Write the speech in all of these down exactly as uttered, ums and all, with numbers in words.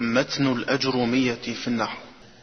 متن الأجرومية في النحو.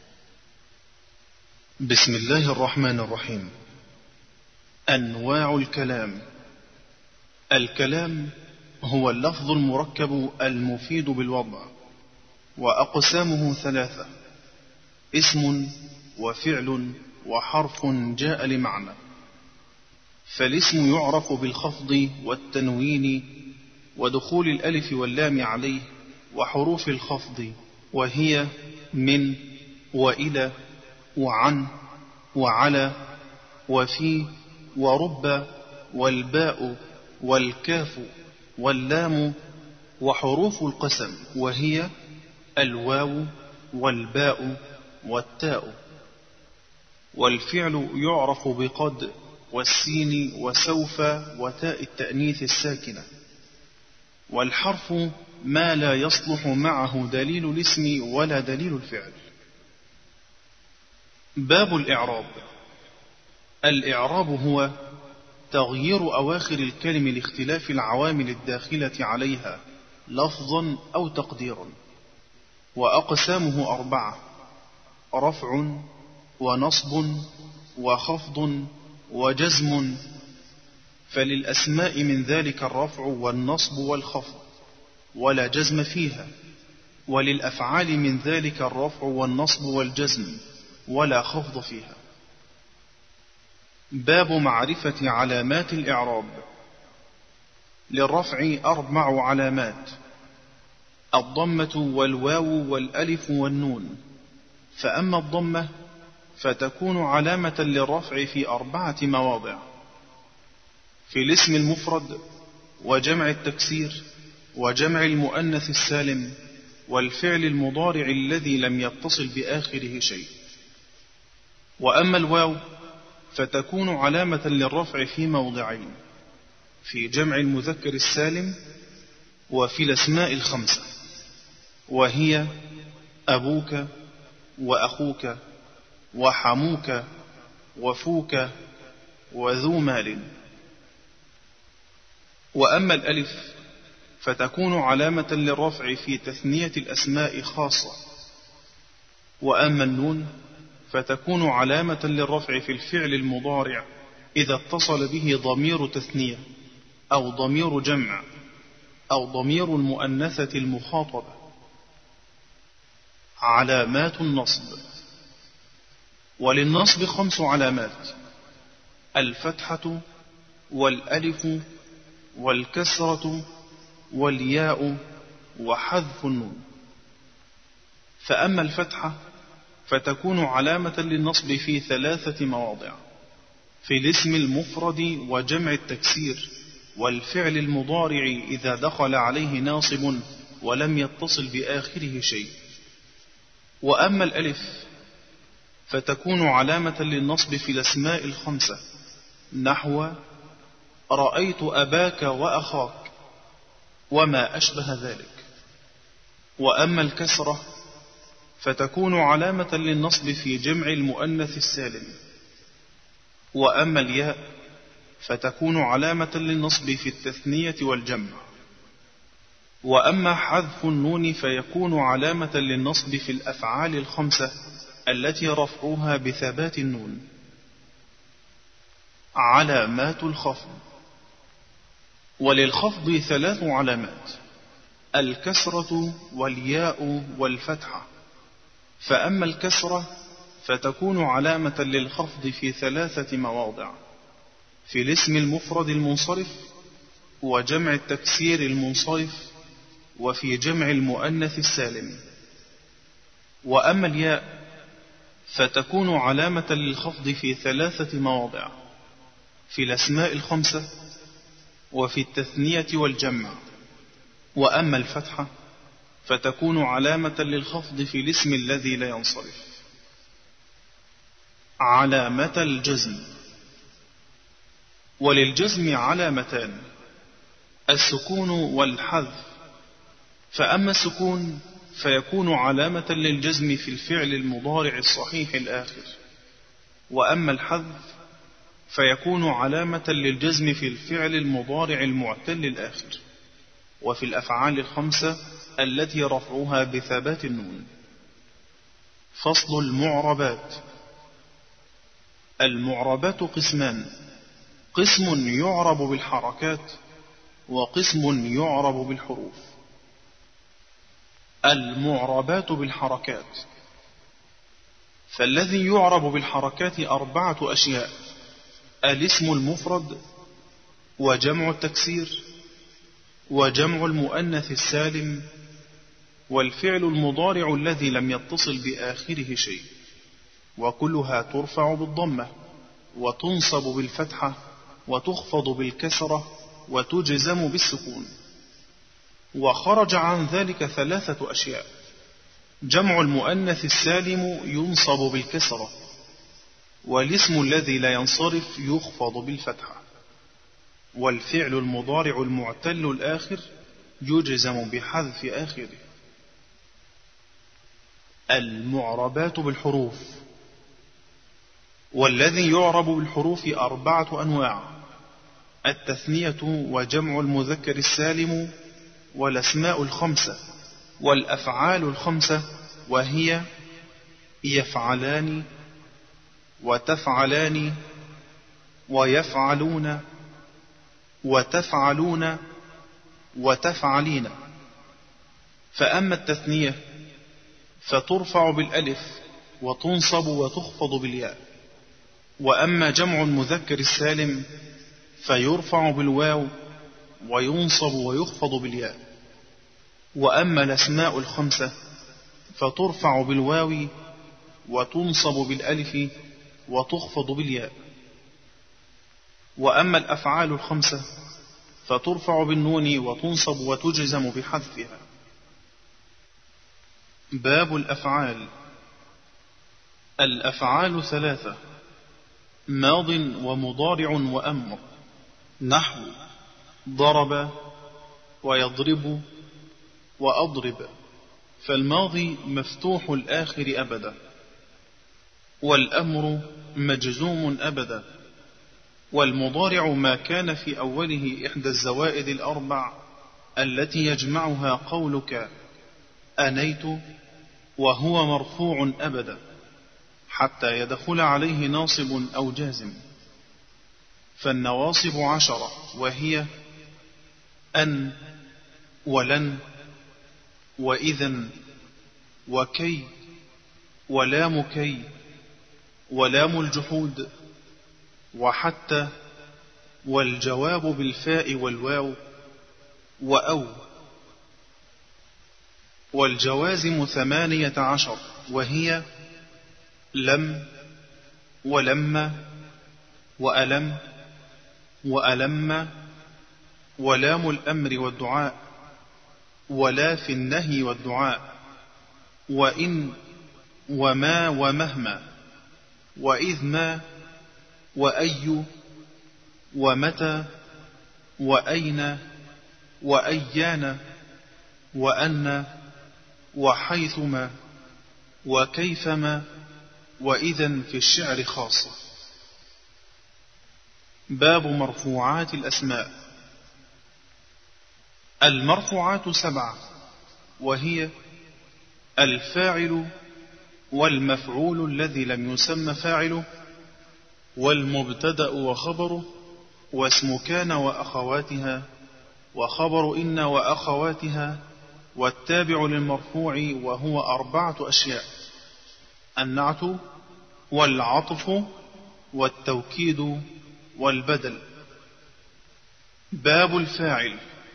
بسم الله الرحمن الرحيم. أنواع الكلام. الكلام هو اللفظ المركب المفيد بالوضع، وأقسامه ثلاثة: اسم وفعل وحرف جاء لمعنى. فالاسم يعرف بالخفض والتنوين ودخول الألف واللام عليه وحروف الخفض، وهي من وإلى وعن وعلى وفي ورب والباء والكاف واللام، وحروف القسم وهي الواو والباء والتاء. والفعل يعرف بقد والسين وسوف وتاء التأنيث الساكنة. والحرف ما لا يصلح معه دليل الاسم ولا دليل الفعل. باب الإعراب. الإعراب هو تغيير أواخر الكلم لاختلاف العوامل الداخلة عليها لفظا أو تقديرا. وأقسامه أربعة: رفع ونصب وخفض وجزم. فللأسماء من ذلك الرفع والنصب والخفض ولا جزم فيها، وللأفعال من ذلك الرفع والنصب والجزم ولا خفض فيها. باب معرفة علامات الإعراب. للرفع أربع علامات: الضمة والواو والألف والنون. فأما الضمة فتكون علامة للرفع في أربعة مواضع: في الاسم المفرد وجمع التكسير وجمع المؤنث السالم والفعل المضارع الذي لم يتصل بآخره شيء. وأما الواو فتكون علامة للرفع في موضعين: في جمع المذكر السالم وفي الأسماء الخمسة، وهي أبوك وأخوك وحموك وفوك وذو مال. وأما الألف فتكون علامة للرفع في تثنية الأسماء خاصة. وأما النون فتكون علامة للرفع في الفعل المضارع إذا اتصل به ضمير تثنية أو ضمير جمع أو ضمير المؤنثة المخاطبة. علامات النصب. وللنصب خمس علامات: الفتحة والألف والكسرة والياء وحذف النون. فأما الفتحة فتكون علامة للنصب في ثلاثة مواضع: في الاسم المفرد وجمع التكسير والفعل المضارع إذا دخل عليه ناصب ولم يتصل بآخره شيء. وأما الألف فتكون علامة للنصب في الأسماء الخمسة، نحو رأيت أباك وأخاك وما أشبه ذلك. وأما الكسرة فتكون علامة للنصب في جمع المؤنث السالم. وأما الياء فتكون علامة للنصب في التثنية والجمع. وأما حذف النون فيكون علامة للنصب في الأفعال الخمسة التي رفعوها بثبات النون. علامات الخفض. وللخفض ثلاث علامات: الكسرة والياء والفتحة. فأما الكسرة فتكون علامة للخفض في ثلاثة مواضع: في الاسم المفرد المنصرف وجمع التكسير المنصرف وفي جمع المؤنث السالم. وأما الياء فتكون علامة للخفض في ثلاثة مواضع: في الأسماء الخمسة وفي التثنية والجمع. وأما الفتحة فتكون علامة للخفض في الاسم الذي لا ينصرف. علامة الجزم. وللجزم علامتان: السكون والحذف. فأما السكون فيكون علامة للجزم في الفعل المضارع الصحيح الآخر. وأما الحذف فيكون علامة للجزم في الفعل المضارع المعتل الآخر. وفي الأفعال الخمسة التي رفعها بثبات النون. فصل المعربات. المعربات قسمان: قسم يعرب بالحركات، وقسم يعرب بالحروف. المعربات بالحركات: فالذي يعرب بالحركات أربعة أشياء: الاسم المفرد، وجمع التكسير، وجمع المؤنث السالم، والفعل المضارع الذي لم يتصل بآخره شيء، وكلها ترفع بالضمة، وتنصب بالفتحة، وتخفض بالكسرة، وتجزم بالسكون. وخرج عن ذلك ثلاثة أشياء: جمع المؤنث السالم ينصب بالكسرة، والاسم الذي لا ينصرف يخفض بالفتحة، والفعل المضارع المعتل الآخر يجزم بحذف آخره. المعربات بالحروف: والذي يعرب بالحروف أربعة أنواع: التثنية وجمع المذكر السالم، والأسماء الخمسة، والأفعال الخمسة، وهي يفعلان، وتفعلان، ويفعلون، وتفعلون، وتفعلين. فأما التثنية فترفع بالألف، وتنصب وتخفض بالياء. وأما جمع المذكر السالم فيرفع بالواو، وينصب ويخفض بالياء. وأما الأسماء الخمسة فترفع بالواو، وتنصب بالألف، وتخفض بالياء. وأما الأفعال الخمسة فترفع بالنون، وتنصب وتجزم بحذفها. باب الأفعال. الأفعال ثلاثة: ماض، ومضارع، وأمر. نحو ضرب، ويضرب، وأضرب. فالماضي مفتوح الآخر أبدا، والأمر مجزوم أبدا، والمضارع ما كان في أوله إحدى الزوائد الأربع التي يجمعها قولك أنيت، وهو مرفوع أبدا حتى يدخل عليه ناصب أو جازم. فالنواصب عشرة، وهي أن، ولن، وإذن، وكي، ولام كي، ولام الجحود، وحتى، والجواب بالفاء والواو، وأو. والجوازم ثمانية عشر، وهي لم، ولما، وألم، وألم، ولام الأمر والدعاء، ولا في النهي والدعاء، وإن، وما، ومهما، وإذ ما، وأي، ومتى، وأين، وأيان، وأن، وحيثما، وكيفما، وإذن في الشعر خاصة. باب مرفوعات الأسماء. المرفوعات سبعة، وهي الفاعل، والمفعول الذي لم يسمى فاعله، والمبتدأ وخبره، واسم كان وأخواتها، وخبر إن وأخواتها، والتابع للمرفوع، وهو أربعة أشياء: النعت، والعطف، والتوكيد، والبدل. باب الفاعل.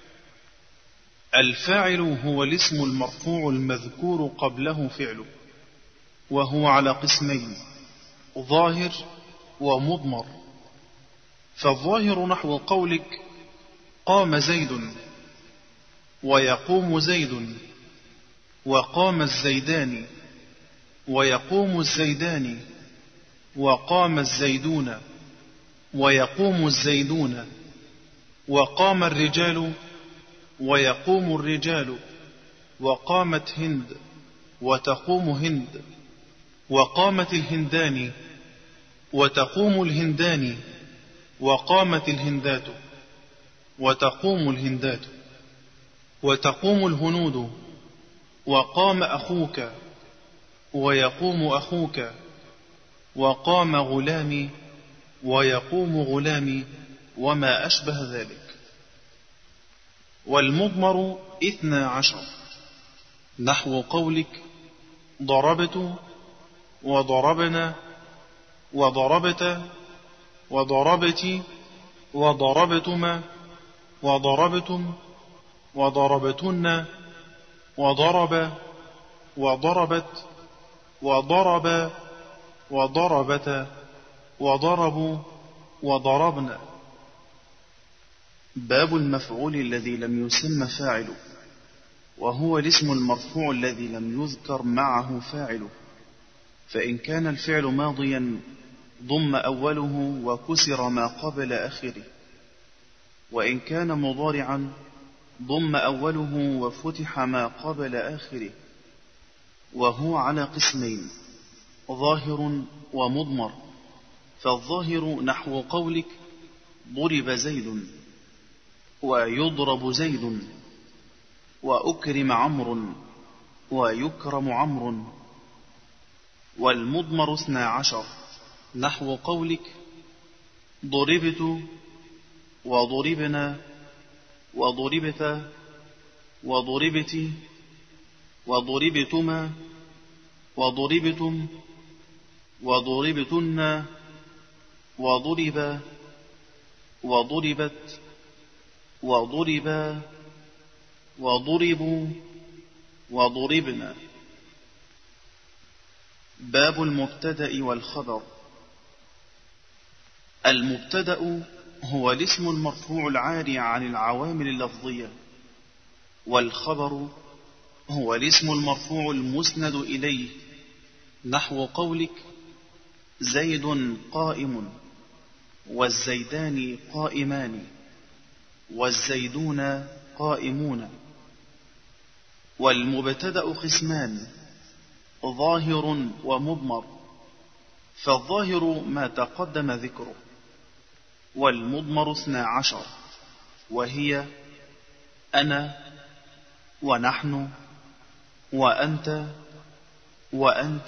الفاعل هو الاسم المرفوع المذكور قبله فعله، وهو على قسمين: ظاهر ومضمر. فالظاهر نحو قولك قام زيد، ويقوم زيد، وقام الزيدان، ويقوم الزيدان، وقام الزيدون، ويقوم الزيدون، وقام الرجال، ويقوم الرجال، وقامت هند، وتقوم هند، وقامت الهندان، وتقوم الهندان، وقامت الهندات، وتقوم الهندات، وتقوم الهنود، وقام أخوك ويقوم أخوك، وقام غلامي ويقوم غلامي، وما أشبه ذلك. والمضمر اثنا عشر، نحو قولك ضربت وضربنا وضربت وضربت وضربتما وضربتم وضربتن وضرب وضربت وضرب وضربت وضربوا وضربنا. باب المفعول الذي لم يسم فاعله، وهو الاسم المرفوع الذي لم يذكر معه فاعله، فإن كان الفعل ماضيا ضم أوله وكسر ما قبل آخره، وإن كان مضارعا ضم أوله وفتح ما قبل آخره، وهو على قسمين: ظاهر ومضمر. فالظاهر نحو قولك ضرب زيد ويضرب زيد، وأكرم عمرو ويكرم عمرو. والمضمر اثنا عشر، نحو قولك ضربت وضربنا وضربت وضربت وضربتما وضربتم وضربتن وضرب وضربت وضربا وضربوا وضربنا. باب المبتدأ والخبر. المبتدأ هو الاسم المرفوع العاري عن العوامل اللفظية، والخبر هو الاسم المرفوع المسند إليه، نحو قولك زيد قائم والزيدان قائمان والزيدون قائمون. والمبتدأ قسمان: ظاهر ومضمر. فالظاهر ما تقدم ذكره، والمضمر اثنا عشر، وهي أنا ونحن وأنت وأنت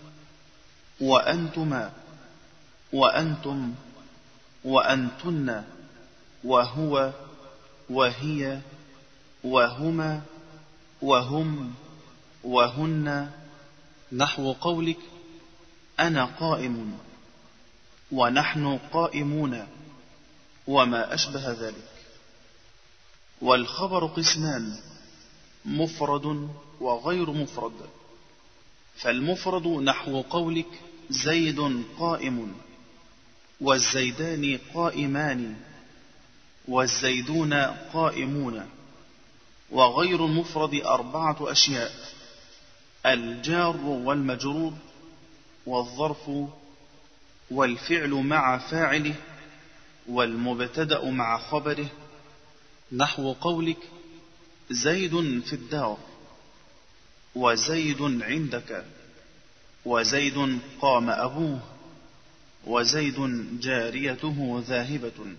وأنتما وأنتم وأنتن وهو وهي وهما وهم وهن، نحو قولك أنا قائم ونحن قائمون، وما أشبه ذلك. والخبر قسمان: مفرد وغير مفرد. فالمفرد نحو قولك زيد قائم والزيدان قائمان والزيدون قائمون. وغير المفرد أربعة أشياء: الجار والمجرور والظرف والفعل مع فاعله والمبتدأ مع خبره، نحو قولك زيد في الدار وزيد عندك وزيد قام أبوه وزيد جاريته ذاهبة.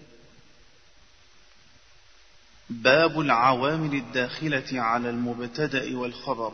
باب العوامل الداخلة على المبتدأ والخبر،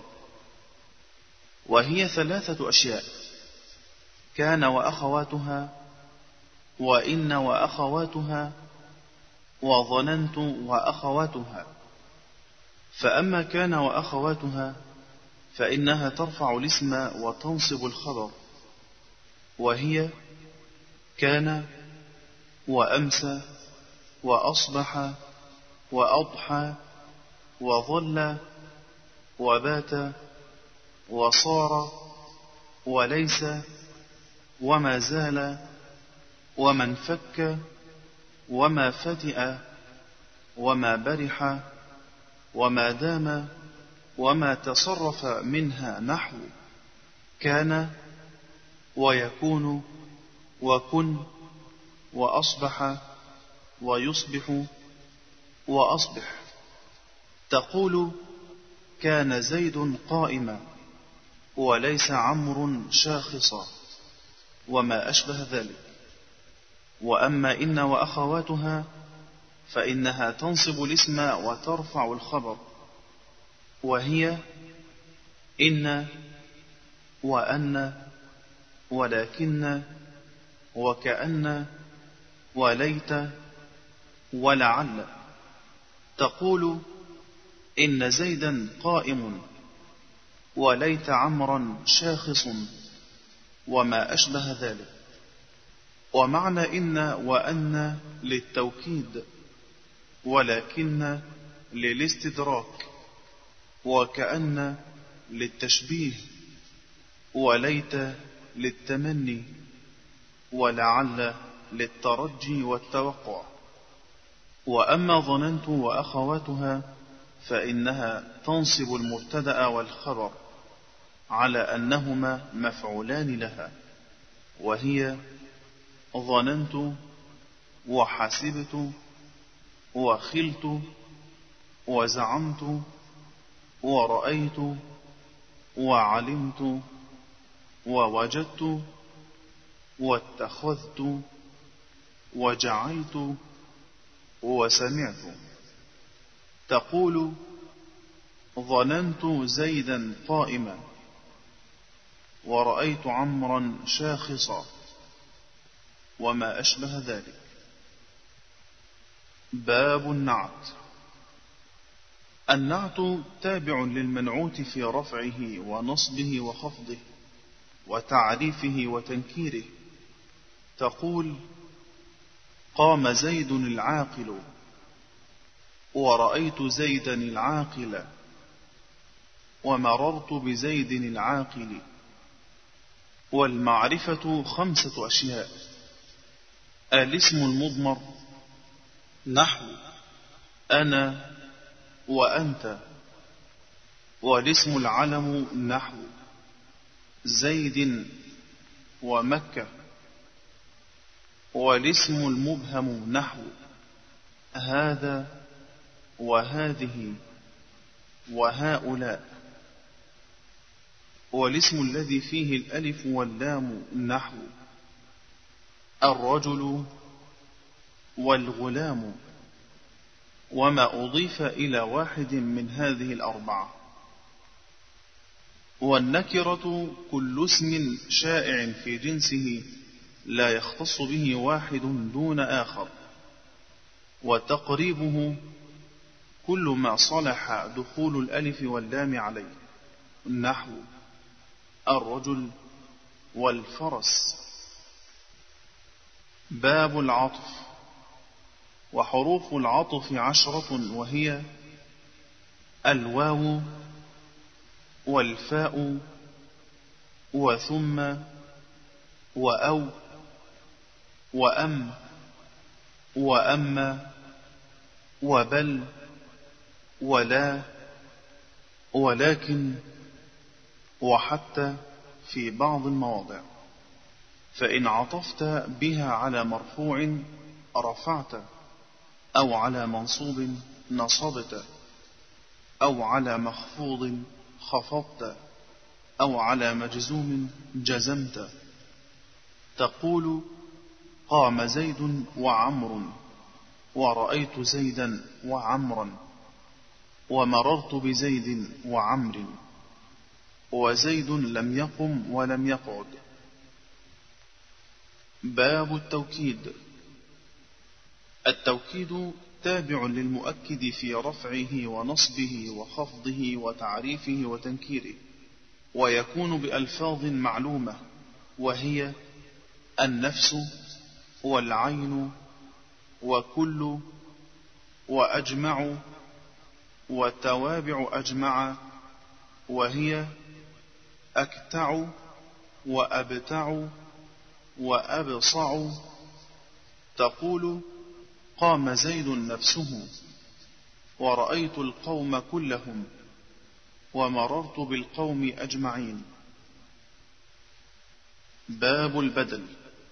وهي ثلاثة أشياء: كان وأخواتها، وإن وأخواتها، وظننت وأخواتها. فأما كان وأخواتها فإنها ترفع الاسم وتنصب الخبر، وهي كان وأمسى وأصبح وأضحى وظل وبات وصار وليس وما زال وما انفك وما فتئ وما برح وما دام وما تصرف منها، نحو كان ويكون وكن وأصبح ويصبح وأصبح. تقول كان زيد قائما وليس عمرو شاخصا، وما أشبه ذلك. وأما إن وأخواتها فإنها تنصب الاسم وترفع الخبر، وهي إن وأن ولكن وكأن وليت ولعل. تقول إن زيدا قائم وليت عمرا شاخص وما أشبه ذلك. ومعنى إن وأن للتوكيد، ولكن للاستدراك، وكأن للتشبيه، وليت للتمني، ولعل للترجي والتوقع. وأما ظننت وأخواتها فإنها تنصب المبتدأ والخبر على أنهما مفعولان لها، وهي ظننت وحسبت وخلت وزعمت ورأيت وعلمت ووجدت واتخذت وجعلت وسمعت. تقول ظننت زيدا قائما ورأيت عمرا شاخصا وما أشبه ذلك. باب النعت. النعت تابع للمنعوت في رفعه ونصبه وخفضه وتعريفه وتنكيره. تقول قام زيد العاقل ورأيت زيدا العاقل ومررت بزيد العاقل. والمعرفة خمسة أشياء: الاسم المضمر نحو أنا وأنت، والاسم العلم نحو زيد ومكة، والاسم المبهم نحو هذا وهذه وهؤلاء، والاسم الذي فيه الألف واللام نحو الرجل والغلام، وما أضيف إلى واحد من هذه الأربعة. والنكرة كل اسم شائع في جنسه لا يختص به واحد دون آخر. وتقريبه كل ما صلح دخول الألف واللام عليه نحو الرجل والفرس. باب العطف. وحروف العطف عشرة، وهي الواو والفاء وثم وأو وأم وأما وبل ولا ولكن وحتى في بعض المواضع. فإن عطفت بها على مرفوع رفعت، أو على منصوب نصبت، أو على مخفوض خفضت، أو على مجزوم جزمت. تقول قام زيد وعمر ورأيت زيدا وعمرا ومررت بزيد وعمر وزيد لم يقم ولم يقعد. باب التوكيد. التوكيد تابع للمؤكد في رفعه ونصبه وخفضه وتعريفه وتنكيره، ويكون بألفاظ معلومة، وهي النفس والعين وكل وأجمع وتوابع أجمع، وهي أكتع وأبتع وأبصع. تقول قام زيد نفسه ورأيت القوم كلهم ومررت بالقوم أجمعين. باب البدل.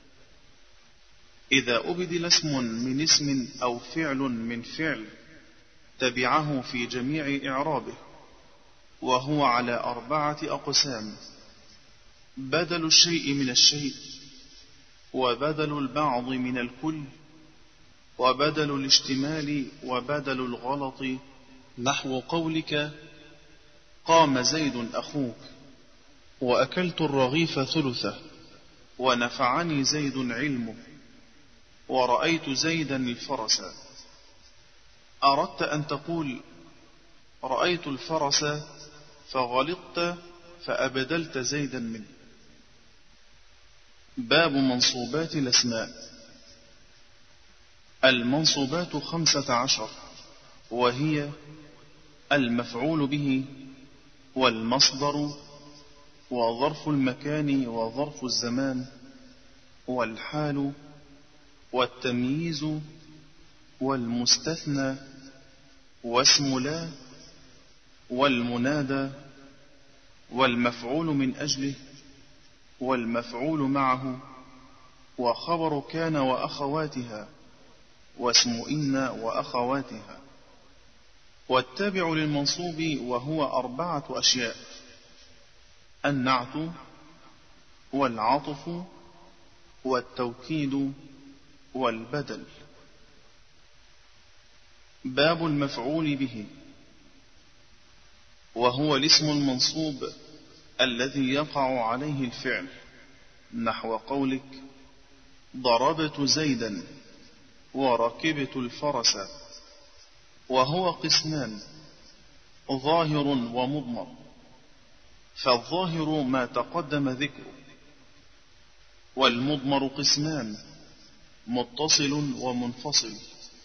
إذا أبدل اسم من اسم أو فعل من فعل تبعه في جميع إعرابه، وهو على أربعة أقسام: بدل الشيء من الشيء، وبدل البعض من الكل، وبدل الاشتمال، وبدل الغلط، نحو قولك قام زيد أخوك، وأكلت الرغيف ثلثه، ونفعني زيد علمه، ورأيت زيدا الفرس. أردت أن تقول رأيت الفرس فغلطت فأبدلت زيدا منه. باب منصوبات الأسماء. المنصوبات خمسة عشر، وهي المفعول به، والمصدر، وظرف المكان وظرف الزمان، والحال، والتمييز، والمستثنى، واسم لا، والمنادى، والمفعول من أجله، والمفعول معه، وخبر كان وأخواتها، واسم إن وأخواتها. والتابع للمنصوب وهو أربعة أشياء: النعت، والعطف، والتوكيد، والبدل. باب المفعول به، وهو الاسم المنصوب الذي يقع عليه الفعل، نحو قولك ضربت زيدا وركبت الفرس. وهو قسمان: ظاهر ومضمر. فالظاهر ما تقدم ذكره، والمضمر قسمان: متصل ومنفصل.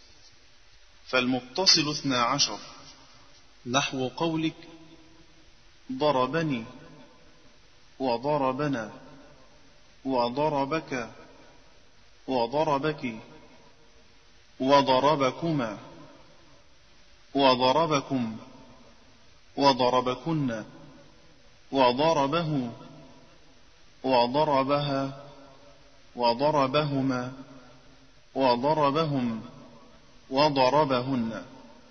فالمتصل اثنا عشر، نحو قولك ضربني، وضربنا، وضربك، وضربك، وضربكما، وضربكم، وضربكن، وضربه، وضربها، وضربهما، وضربهم، وضربهن.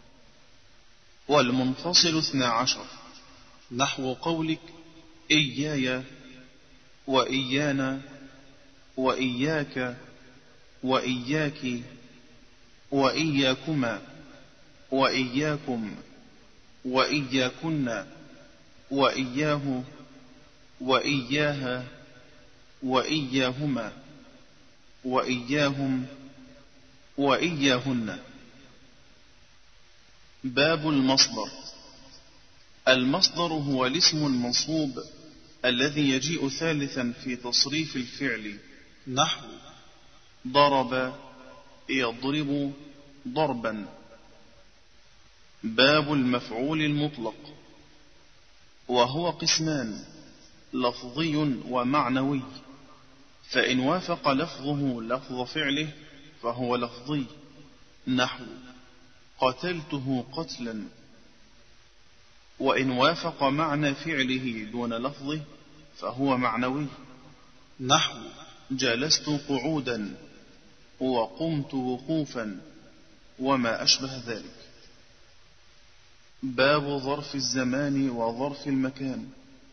والمنفصل اثنا عشر، نحو قولك إياي، وإيانا، وإياك، وإياك، وإياكما، وإياكم، وإياكن، وإياه، وإياها، وإياهما، وإياهم، وإياهن. باب المصدر. المصدر هو الاسم المنصوب الذي يجيء ثالثا في تصريف الفعل، نحو ضرب، يضرب، ضربا. باب المفعول المطلق، وهو قسمان: لفظي ومعنوي. فإن وافق لفظه لفظ فعله فهو لفظي، نحو قتلته قتلا. وإن وافق معنى فعله دون لفظه فهو معنوي، نحو جلست قعودا، وقمت وقوفا، وما أشبه ذلك. باب ظرف الزمان وظرف المكان.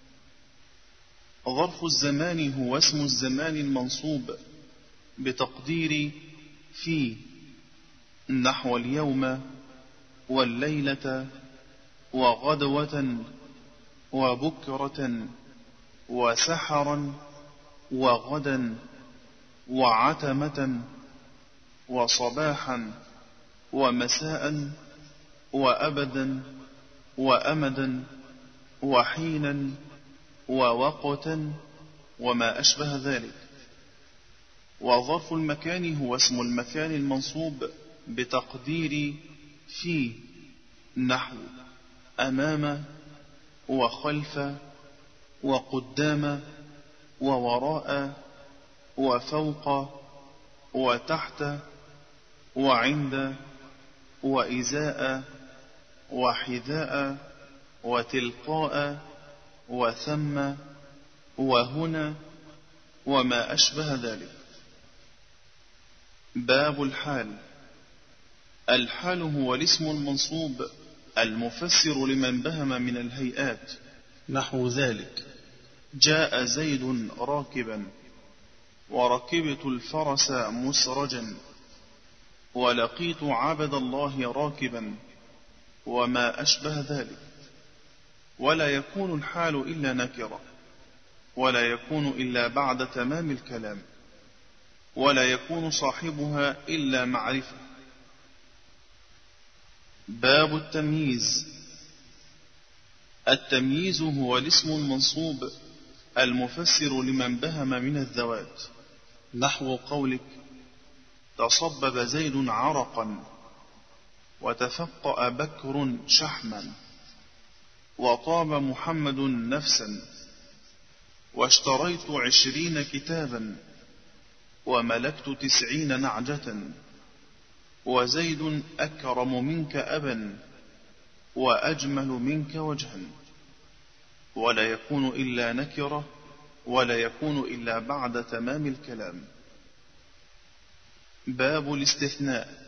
ظرف الزمان هو اسم الزمان المنصوب بتقدير في، نحو اليوم، والليلة، وغدوة، وبكرة، وسحرا، وغدا، وعتمة، وصباحا، ومساء، وأبدا، وأمدا، وحينا، ووقتا، وما أشبه ذلك. وظرف المكان هو اسم المكان المنصوب بتقدير في، نحو أمام، وخلف، وقدام، ووراء، وفوق، وتحت، وعند، وإزاء، وحذاء، وتلقاء، وثم، وهنا، وما أشبه ذلك. باب الحال. الحال هو الاسم المنصوب المفسر لمن بهم من الهيئات، نحو ذلك جاء زيد راكبا، وركبت الفرس مسرجا، ولقيت عبد الله راكبا، وما أشبه ذلك. ولا يكون الحال إلا نكرة، ولا يكون إلا بعد تمام الكلام، ولا يكون صاحبها إلا معرفة. باب التمييز. التمييز هو الاسم المنصوب المفسر لمن بهم من الذوات، نحو قولك تصبب زيد عرقا، وتفقأ بكر شحما، وطاب محمد نفسا، واشتريت عشرين كتابا، وملكت تسعين نعجة، وزيد أكرم منك أبا، وأجمل منك وجها. ولا يكون إلا نكرة، ولا يكون إلا بعد تمام الكلام. باب الاستثناء.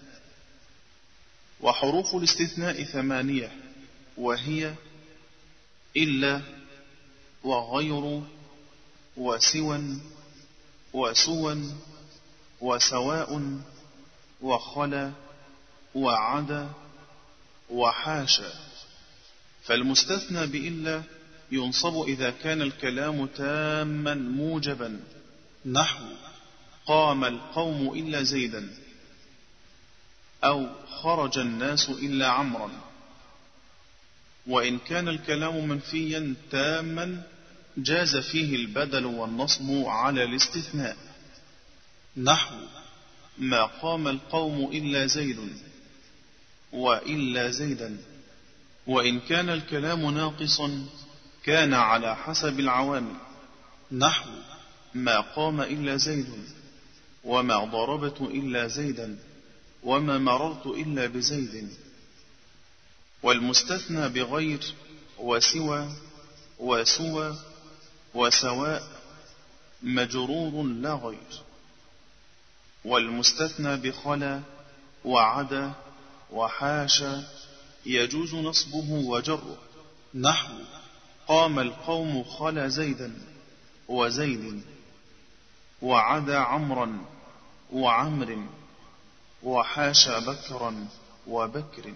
وحروف الاستثناء ثمانية، وهي إلا، وغير، وسوى، وسوى، وسواء، وخلا، وعدا، وحاشا. فالمستثنى بإلا ينصب إذا كان الكلام تاما موجبا، نحو قام القوم إلا زيدا، أو خرج الناس إلا عمرا. وإن كان الكلام منفيا تاما جاز فيه البدل والنصب على الاستثناء، نحو ما قام القوم إلا زيد، وإلا زيدا. وإن كان الكلام ناقصا كان على حسب العوامل، نحو ما قام إلا زيد، وما ضربت إلا زيدا، وما مررت إلا بزيد. والمستثنى بغير، وسوى، وسوى، وسواء مجرور لا غير. والمستثنى بخلا، وعدا، وحاشا يجوز نصبه وجره، نحو قام القوم خلا زيدا، وزيد، وعدا عمرا، وعمر، وحاشا بكرا، وبكر.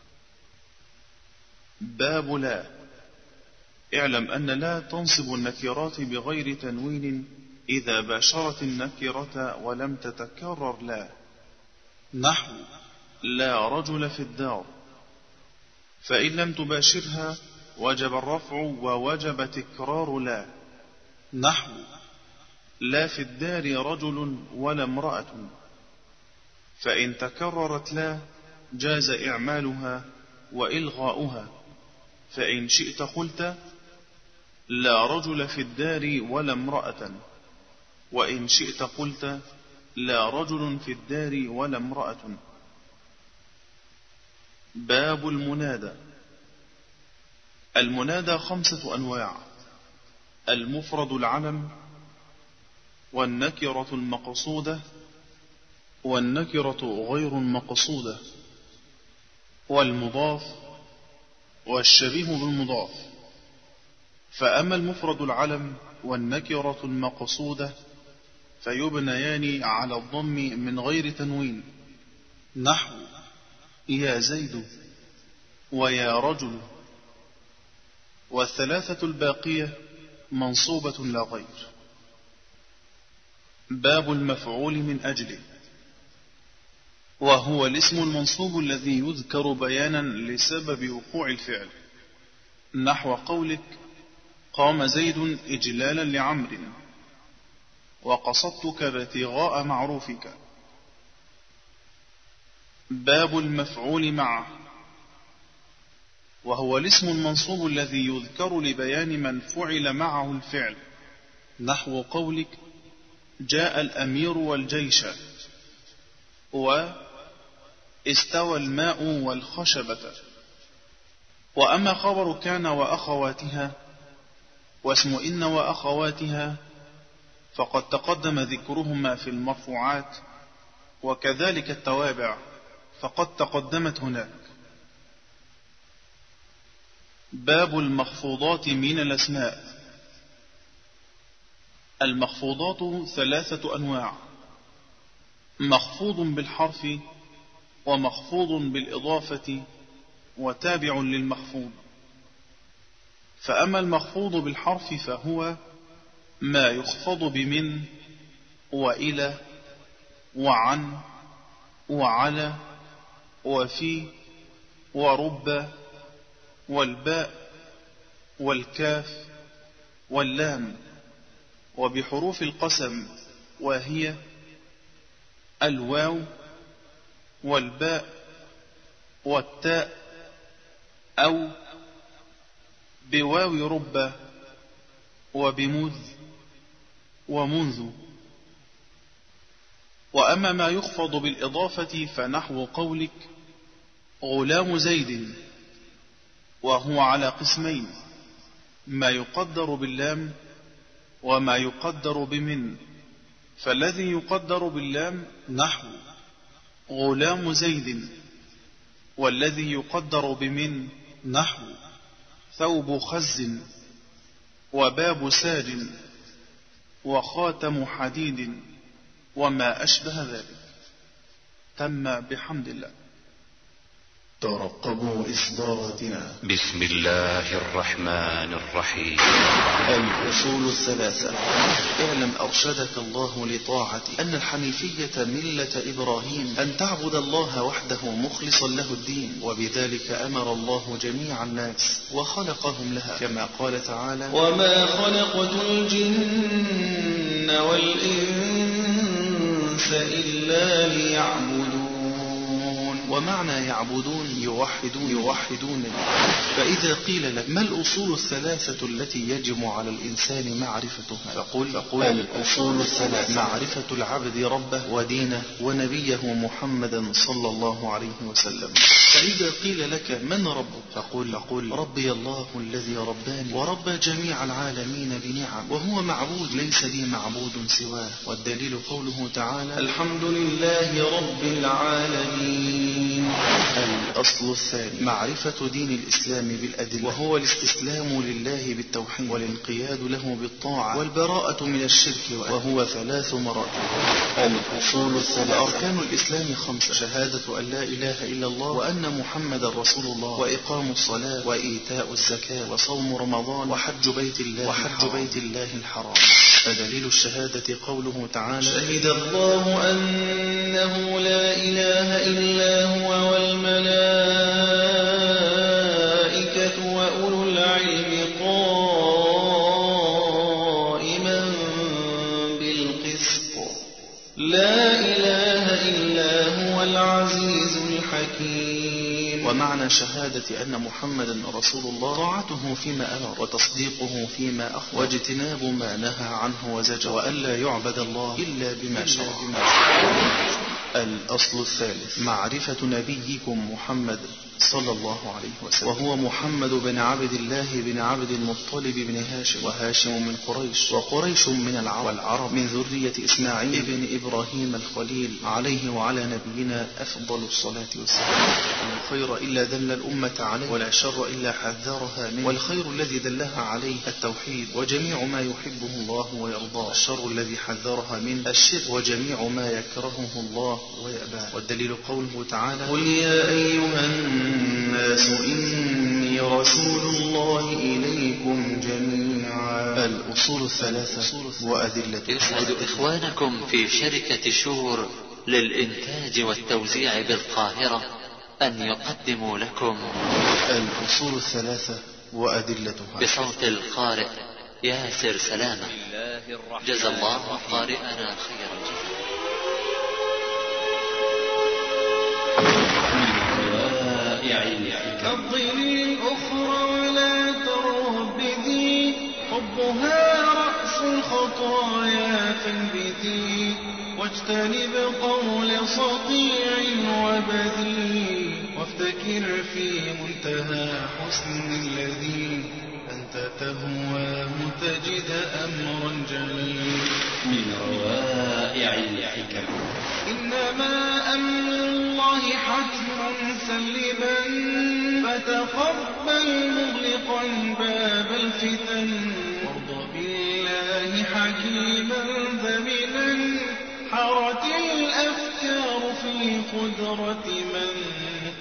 باب لا. اعلم أن لا تنصب النكرات بغير تنوين إذا باشرت النكرة ولم تتكرر لا، نحو لا رجل في الدار، فإن لم تباشرها وجب الرفع ووجب تكرار لا، نحو لا في الدار رجل ولا امرأة، فإن تكررت لا جاز إعمالها وإلغاؤها. فإن شئت قلت لا رجل في الدار ولا امرأة، وإن شئت قلت لا رجل في الدار ولا امرأة. باب المنادى. المنادى خمسة أنواع: المفرد العلم، والنكرة المقصودة، والنكرة غير المقصودة، والمضاف، والشبيه بالمضاف. فأما المفرد العلم والنكرة المقصودة فيبنيان على الضم من غير تنوين، نحو يا زيد، ويا رجل. والثلاثة الباقية منصوبة لا غير. باب المفعول من أجله. وهو الاسم المنصوب الذي يذكر بيانا لسبب وقوع الفعل، نحو قولك قام زيد إجلالا لعمر، وقصدتك ابتغاء معروفك. باب المفعول معه. وهو الاسم المنصوب الذي يذكر لبيان من فعل معه الفعل، نحو قولك جاء الأمير والجيش، واستوى الماء والخشبة. وأما خبر كان وأخواتها واسم إن وأخواتها فقد تقدم ذكرهما في المرفوعات، وكذلك التوابع فقد تقدمت هناك. باب المخفوضات من الأسماء. المخفوضات ثلاثة أنواع: مخفوض بالحرف، ومخفوض بالإضافة، وتابع للمخفوض. فأما المخفوض بالحرف فهو ما يخفض بمن وإلى وعن وعلى وفي ورب والباء والكاف واللام، وبحروف القسم وهي الواو والباء والتاء، أو بواو رب وبمذ ومنذ. وأما ما يخفض بالإضافة فنحو قولك غلام زيد، وهو على قسمين: ما يقدر باللام وما يقدر بمن. فالذي يقدر باللام نحو غلام زيد، والذي يقدر بمن نحو ثوب خز وباب ساج وخاتم حديد وما أشبه ذلك. تم بحمد الله. ترقبوا إصداراتنا. بسم الله الرحمن الرحيم. الأصول الثلاثة. اعلم أرشدك الله لطاعته أن الحنيفية ملة إبراهيم، أن تعبد الله وحده مخلصا له الدين، وبذلك أمر الله جميع الناس وخلقهم لها، كما قال تعالى: وما خلقت الجن والإنس إلا ليعبدون. ومعنى يعبدون يوحدون يوحدون. فإذا قيل لك ما الأصول الثلاثة التي يجب على الإنسان معرفتها، فقل, فقل الأصول الثلاثة: معرفة العبد ربه ودينه ونبيه محمدا صلى الله عليه وسلم. فإذا قيل لك من ربك، فقل, فقل ربي الله الذي رباني وربى جميع العالمين بنعم، وهو معبود ليس لي معبود سواه. والدليل قوله تعالى: الحمد لله رب العالمين. الأصل الثاني: معرفة دين الإسلام بالأدلة، وهو الاستسلام لله بالتوحيد والانقياد له بالطاعة والبراءة من الشرك، وهو ثلاث مراتب. الأصول الثلاثة: أركان الإسلام خمسة: شهادة أن لا إله إلا الله وأن محمد رسول الله، وإقام الصلاة، وإيتاء الزكاة، وصوم رمضان، وحج بيت الله وحج بيت الله الحرام. فدليل الشهادة قوله تعالى: شهد الله أنه لا إله إلا هو والملائكة وأولو العلم قائما بالقسط، لا إله إلا هو العزيز الحكيم. ومعنى شهادة أن محمدا رسول الله طاعته فيما أمر، وتصديقه فيما أخبر، واجتناب ما نهى عنه وزجر، وألا يعبد الله إلا بما شرع. الأصل الثالث: معرفة نبيكم محمد صلى الله عليه وسلم، وهو محمد بن عبد الله بن عبد المطلب بن هاشم، وهاشم من قريش، وقريش من العرب، والعرب من ذرية إسماعيل ابن إبراهيم الخليل عليه وعلى نبينا أفضل الصلاة والسلام. لا خير إلا دل الأمة عليه، ولا شر إلا حذرها منه، والخير الذي دلها عليه التوحيد وجميع ما يحبه الله ويرضاه، والشر الذي حذرها منه الشرك وجميع ما يكرهه الله ويأباه. والدليل قوله تعالى: قل يا أيها الناس إني رسول الله إليكم جميعا. الأصول الثلاثة وأدلة. يسعد إخوانكم في شركة شور للإنتاج والتوزيع بالقاهرة أن يقدموا لكم الأصول الثلاثة وأدلتها بصوت القارئ ياسر سلامة. جزى الله قارئنا خير الجزاء. كالظل الأخرى ولا تربدي، حبها رأس الخطايا فانبتي، واجتنب قول صطيع وبذيء، وافتكر في منتهى حسن الذي أنت تهواه تجد أمرا جليل. من روائع الحكم: إنما أمر الله حتما سلما، فتقبل مغلقا باب الفتن، وارض بالله حكيما ذمنا، حرت الأفكار في قدرة من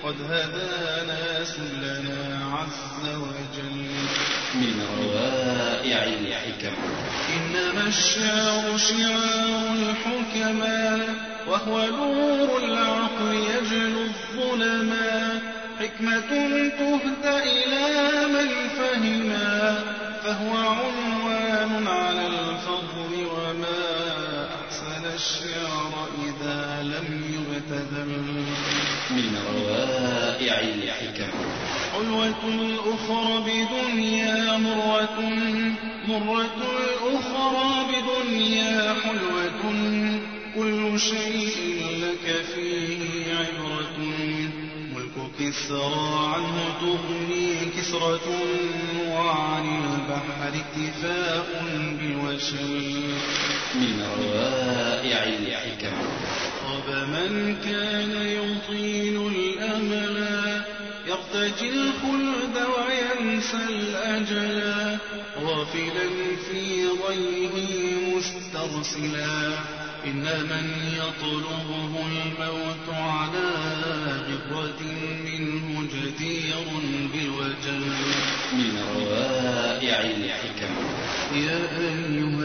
قد هدانا سلنا عز وجل. من روائع الحكم. إنما الشعر شعار الحكماء وهو نور العقل يجلو الظلما، حكمة تهدى إلى من فهما، فهو عنوان على الفضل وما أحسن الشعر إذا لم يبتذل. من روائع الحكم. حلوة الأخرى بدنيا مرة، مرة الأخرى بدنيا حلوة، كل شيء لك فيه عبرة، ملك كسرى عنه تغني كسرة، وعن البحر اكتفاء بالوشل. من روائع الحكم. خاب من كان يطيل الأملا، يرتجي الخلد وينسى الأجلا، غافلا في ضيه مسترسلا، إن من يطلبه الموت على غبرة منه جدير بالوجل. من روائع الحكم. يا أيها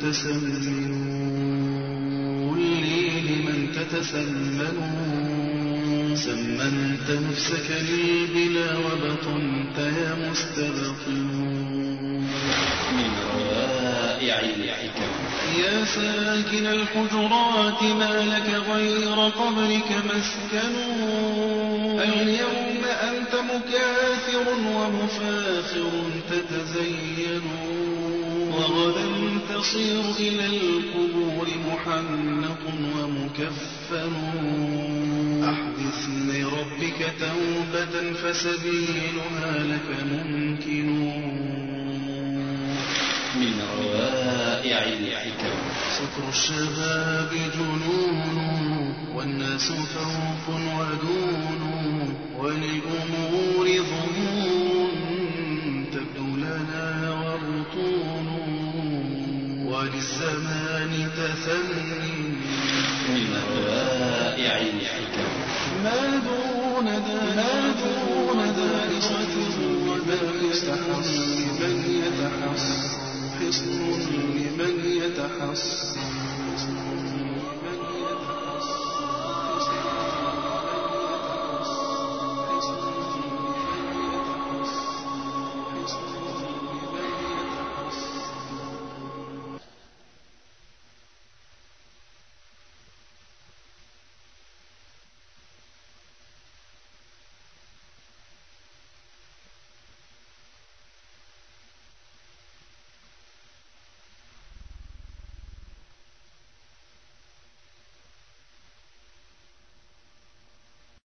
المتسمنون لي لمن تتسمنون، سمنت نفسك للبلا وبطنت يا مستبطنون. من روائع الحكم. يا ساكن الحجرات ما لك غير قبرك مسكن، اليوم أنت مكاثر ومفاخر تتزين، وغدا تصير إلى القبور محنق ومكفن. أحدث لربك توبة فسبيلها لك ممكن. من روائع الحكم. سكر الشباب جنون، والناس فوق ودون، وللأمور ظنون تبدو لنا وبطون، وللزمان تثني. من روائع الحكم. ما دون دائرة لمن يتحص، لمن يتحص حصن لمن يتحصن.